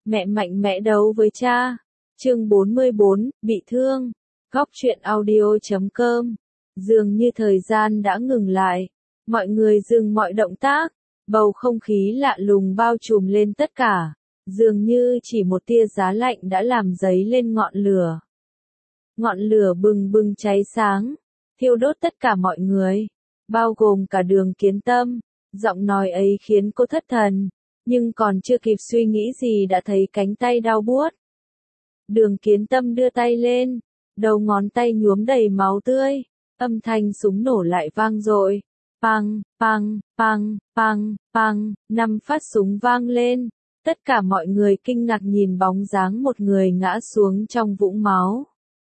Mẹ mạnh mẽ đấu với cha. Chương 44, bị thương. Góc truyện audio.com. Dường như thời gian đã ngừng lại. Mọi người dừng mọi động tác. Bầu không khí lạ lùng bao trùm lên tất cả. Dường như chỉ một tia giá lạnh đã làm dấy lên ngọn lửa. Ngọn lửa bừng bừng cháy sáng, thiêu đốt tất cả mọi người, bao gồm cả Đường Kiến Tâm. Giọng nói ấy khiến cô thất thần, nhưng còn chưa kịp suy nghĩ gì đã thấy cánh tay đau buốt. Đường Kiến Tâm đưa tay lên, đầu ngón tay nhuốm đầy máu tươi, âm thanh súng nổ lại vang dội. Pang, pang, pang, pang, pang, 5 phát súng vang lên. Tất cả mọi người kinh ngạc nhìn bóng dáng một người ngã xuống trong vũng máu.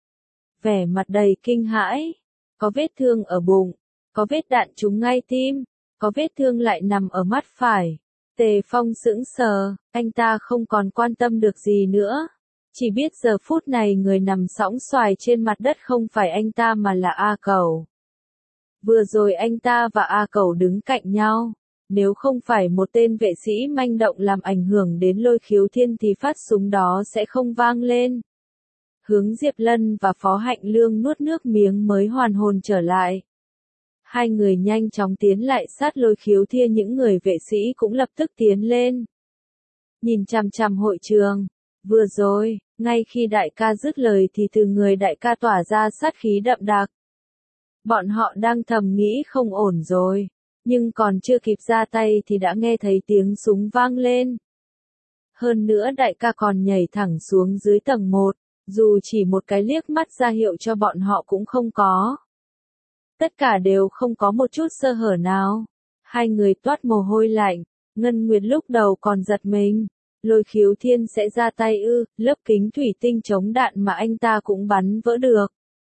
Vẻ mặt đầy kinh hãi, có vết thương ở bụng, có vết đạn trúng ngay tim, có vết thương lại nằm ở mắt phải. Tề Phong sững sờ, anh ta không còn quan tâm được gì nữa. Chỉ biết giờ phút này người nằm sõng soài trên mặt đất không phải anh ta mà là A Cẩu. Vừa rồi anh ta và A Cẩu đứng cạnh nhau. Nếu không phải một tên vệ sĩ manh động làm ảnh hưởng đến Lôi Khiếu Thiên thì phát súng đó sẽ không vang lên. Hướng Diệp Lân và Phó Hạnh Lương nuốt nước miếng mới hoàn hồn trở lại. Hai người nhanh chóng tiến lại sát Lôi Khiếu Thiên, những người vệ sĩ cũng lập tức tiến lên. Nhìn chằm chằm hội trường. Vừa rồi, ngay khi đại ca dứt lời thì từ người đại ca tỏa ra sát khí đậm đặc. Bọn họ đang thầm nghĩ không ổn rồi. Nhưng còn chưa kịp ra tay thì đã nghe thấy tiếng súng vang lên. Hơn nữa đại ca còn nhảy thẳng xuống dưới tầng 1, dù chỉ một cái liếc mắt ra hiệu cho bọn họ cũng không có. Tất cả đều không có một chút sơ hở nào. Hai người toát mồ hôi lạnh, Ngân Nguyệt lúc đầu còn giật mình. Lôi Khiếu Thiên sẽ ra tay ư? Lớp kính thủy tinh chống đạn mà anh ta cũng bắn vỡ được.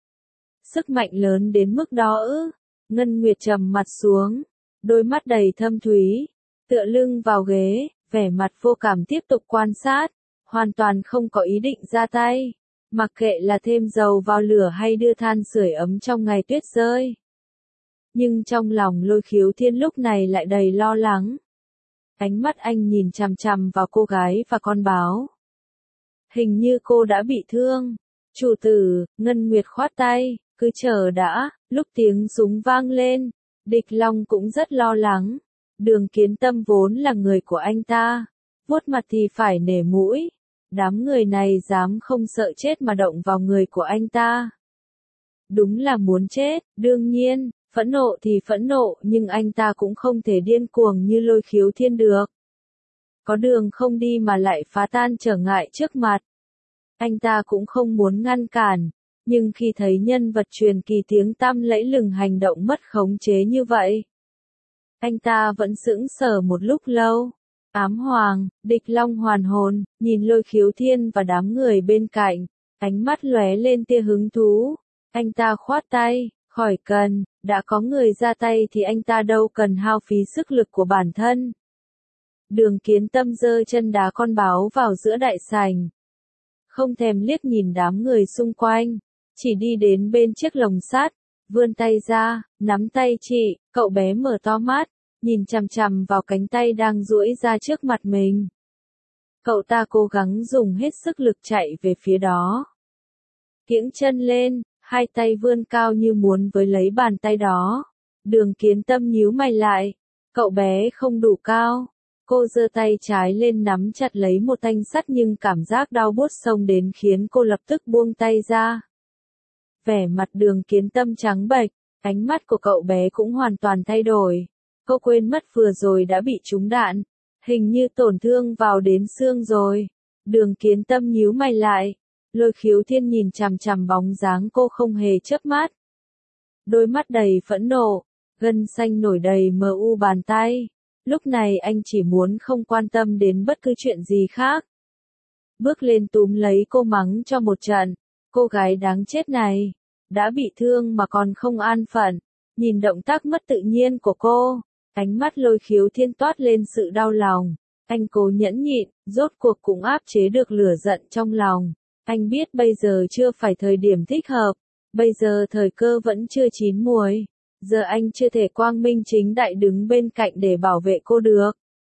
Sức mạnh lớn đến mức đó ư? Ngân Nguyệt trầm mặt xuống. Đôi mắt đầy thâm thúy, tựa lưng vào ghế, vẻ mặt vô cảm tiếp tục quan sát, hoàn toàn không có ý định ra tay, mặc kệ là thêm dầu vào lửa hay đưa than sưởi ấm trong ngày tuyết rơi. Nhưng trong lòng Lôi Khiếu Thiên lúc này lại đầy lo lắng. Ánh mắt anh nhìn chằm chằm vào cô gái và con báo. Hình như cô đã bị thương. Chủ tử, Ngân Nguyệt khoát tay, cứ chờ đã. Lúc tiếng súng vang lên, Địch Long cũng rất lo lắng. Đường Kiến Tâm vốn là người của anh ta, vuốt mặt thì phải nể mũi. Đám người này dám không sợ chết mà động vào người của anh ta. Đúng là muốn chết, đương nhiên, phẫn nộ thì phẫn nộ nhưng anh ta cũng không thể điên cuồng như Lôi Khiếu Thiên được. Có đường không đi mà lại phá tan trở ngại trước mặt. Anh ta cũng không muốn ngăn cản. Nhưng khi thấy nhân vật truyền kỳ tiếng tăm lẫy lừng hành động mất khống chế như vậy, anh ta vẫn sững sờ một lúc lâu. Ám Hoàng, Địch Long hoàn hồn, nhìn Lôi Khiếu Thiên và đám người bên cạnh, ánh mắt lóe lên tia hứng thú. Anh ta khoát tay, khỏi cần, đã có người ra tay thì anh ta đâu cần hao phí sức lực của bản thân. Đường Kiến Tâm giơ chân đá con báo vào giữa đại sảnh. Không thèm liếc nhìn đám người xung quanh. Chỉ đi đến bên chiếc lồng sắt, vươn tay ra, nắm tay chị. Cậu bé mở to mắt, nhìn chằm chằm vào cánh tay đang duỗi ra trước mặt mình. Cậu ta cố gắng dùng hết sức lực chạy về phía đó. Kiễng chân lên, hai tay vươn cao như muốn với lấy bàn tay đó. Đường Kiến Tâm nhíu mày lại, cậu bé không đủ cao. Cô giơ tay trái lên nắm chặt lấy một thanh sắt nhưng cảm giác đau buốt xông đến khiến cô lập tức buông tay ra. Vẻ mặt Đường Kiến Tâm trắng bệch, ánh mắt của cậu bé cũng hoàn toàn thay đổi. Cô quên mất vừa rồi đã bị trúng đạn, hình như tổn thương vào đến xương rồi. Đường Kiến Tâm nhíu mày lại, Lôi Khiếu Thiên nhìn chằm chằm bóng dáng cô không hề chớp mắt. Đôi mắt đầy phẫn nộ, gân xanh nổi đầy mờ u bàn tay. Lúc này anh chỉ muốn không quan tâm đến bất cứ chuyện gì khác. Bước lên túm lấy cô mắng cho một trận. Cô gái đáng chết này, đã bị thương mà còn không an phận. Nhìn động tác mất tự nhiên của cô, ánh mắt Lôi Khiếu Thiên toát lên sự đau lòng. Anh cố nhẫn nhịn, rốt cuộc cũng áp chế được lửa giận trong lòng. Anh biết bây giờ chưa phải thời điểm thích hợp, bây giờ thời cơ vẫn chưa chín muồi. Giờ anh chưa thể quang minh chính đại đứng bên cạnh để bảo vệ cô được.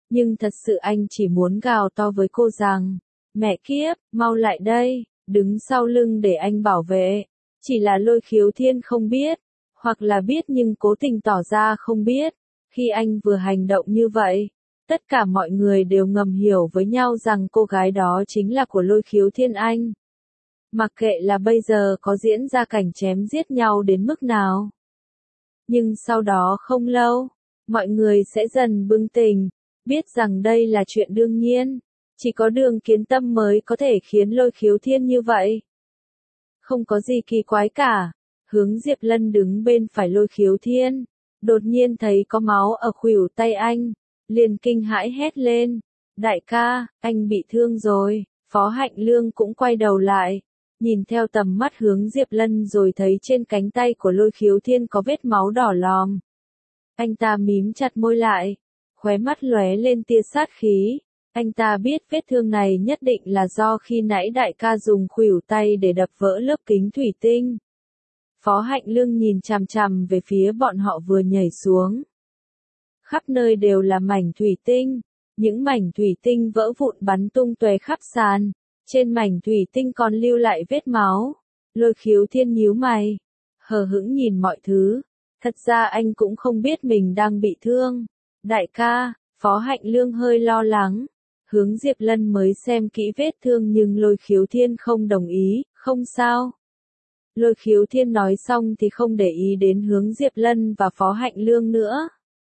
Nhưng thật sự anh chỉ muốn gào to với cô rằng, mẹ kiếp, mau lại đây, đứng sau lưng để anh bảo vệ. Chỉ là Lôi Khiếu Thiên không biết, hoặc là biết nhưng cố tình tỏ ra không biết. Khi anh vừa hành động như vậy, tất cả mọi người đều ngầm hiểu với nhau rằng cô gái đó chính là của Lôi Khiếu Thiên anh. Mặc kệ là bây giờ có diễn ra cảnh chém giết nhau đến mức nào. Nhưng sau đó không lâu, mọi người sẽ dần bừng tỉnh, biết rằng đây là chuyện đương nhiên. Chỉ có Đường Kiến Tâm mới có thể khiến Lôi Khiếu Thiên như vậy. Không có gì kỳ quái cả. Hướng Diệp Lân đứng bên phải Lôi Khiếu Thiên, đột nhiên thấy có máu ở khuỷu tay anh, liền kinh hãi hét lên. Đại ca, anh bị thương rồi. Phó Hạnh Lương cũng quay đầu lại, nhìn theo tầm mắt Hướng Diệp Lân rồi thấy trên cánh tay của Lôi Khiếu Thiên có vết máu đỏ lòm. Anh ta mím chặt môi lại, khóe mắt lóe lên tia sát khí. Anh ta biết vết thương này nhất định là do khi nãy đại ca dùng khuỷu tay để đập vỡ lớp kính thủy tinh. Phó Hạnh Lương nhìn chằm chằm về phía bọn họ vừa nhảy xuống. Khắp nơi đều là mảnh thủy tinh, những mảnh thủy tinh vỡ vụn bắn tung tóe khắp sàn, trên mảnh thủy tinh còn lưu lại vết máu. Lôi Khiếu Thiên nhíu mày, hờ hững nhìn mọi thứ, thật ra anh cũng không biết mình đang bị thương. Đại ca, Phó Hạnh Lương hơi lo lắng. Hướng Diệp Lân mới xem kỹ vết thương nhưng Lôi Khiếu Thiên không đồng ý, không sao. Lôi Khiếu Thiên nói xong thì không để ý đến Hướng Diệp Lân và Phó Hạnh Lương nữa.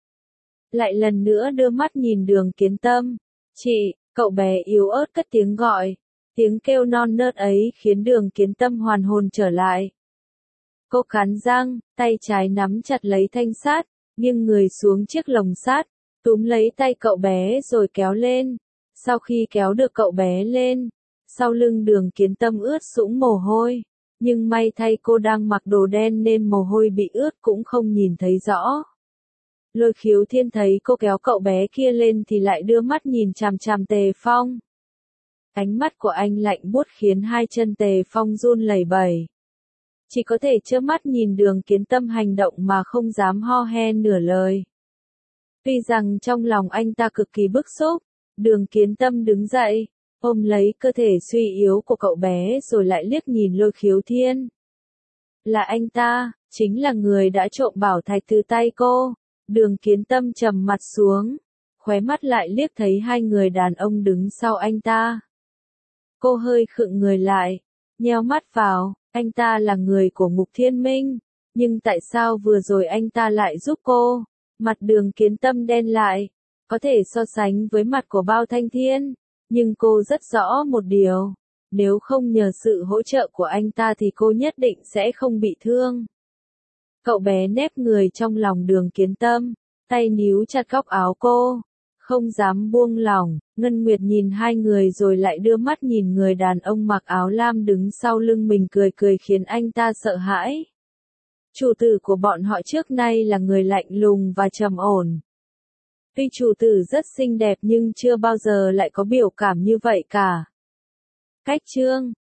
Lại lần nữa đưa mắt nhìn Đường Kiến Tâm. Chị, cậu bé yếu ớt cất tiếng gọi. Tiếng kêu non nớt ấy khiến Đường Kiến Tâm hoàn hồn trở lại. Cô cắn răng, tay trái nắm chặt lấy thanh sát, nghiêng người xuống chiếc lồng sắt, túm lấy tay cậu bé rồi kéo lên. Sau khi kéo được cậu bé lên, sau lưng Đường Kiến Tâm ướt sũng mồ hôi. Nhưng may thay cô đang mặc đồ đen nên mồ hôi bị ướt cũng không nhìn thấy rõ. Lôi Khiếu Thiên thấy cô kéo cậu bé kia lên thì lại đưa mắt nhìn chằm chằm Tề Phong. Ánh mắt của anh lạnh buốt khiến hai chân Tề Phong run lẩy bẩy. Chỉ có thể trơ mắt nhìn Đường Kiến Tâm hành động mà không dám ho he nửa lời. Tuy rằng trong lòng anh ta cực kỳ bức xúc, Đường Kiến Tâm đứng dậy, ôm lấy cơ thể suy yếu của cậu bé rồi lại liếc nhìn Lôi Khiếu Thiên. Là anh ta, chính là người đã trộm bảo thạch từ tay cô. Đường Kiến Tâm trầm mặt xuống, khóe mắt lại liếc thấy hai người đàn ông đứng sau anh ta. Cô hơi khựng người lại, nheo mắt vào, anh ta là người của Mục Thiên Minh, nhưng tại sao vừa rồi anh ta lại giúp cô? Mặt Đường Kiến Tâm đen lại, có thể so sánh với mặt của Bao Thanh Thiên, nhưng cô rất rõ một điều, nếu không nhờ sự hỗ trợ của anh ta thì cô nhất định sẽ không bị thương. Cậu bé nép người trong lòng Đường Kiến Tâm, tay níu chặt góc áo cô, không dám buông lỏng. Ngân Nguyệt nhìn hai người rồi lại đưa mắt nhìn người đàn ông mặc áo lam đứng sau lưng mình cười cười khiến anh ta sợ hãi. Chủ tử của bọn họ trước nay là người lạnh lùng và trầm ổn. Tuy chủ tử rất xinh đẹp nhưng chưa bao giờ lại có biểu cảm như vậy cả. Cách chương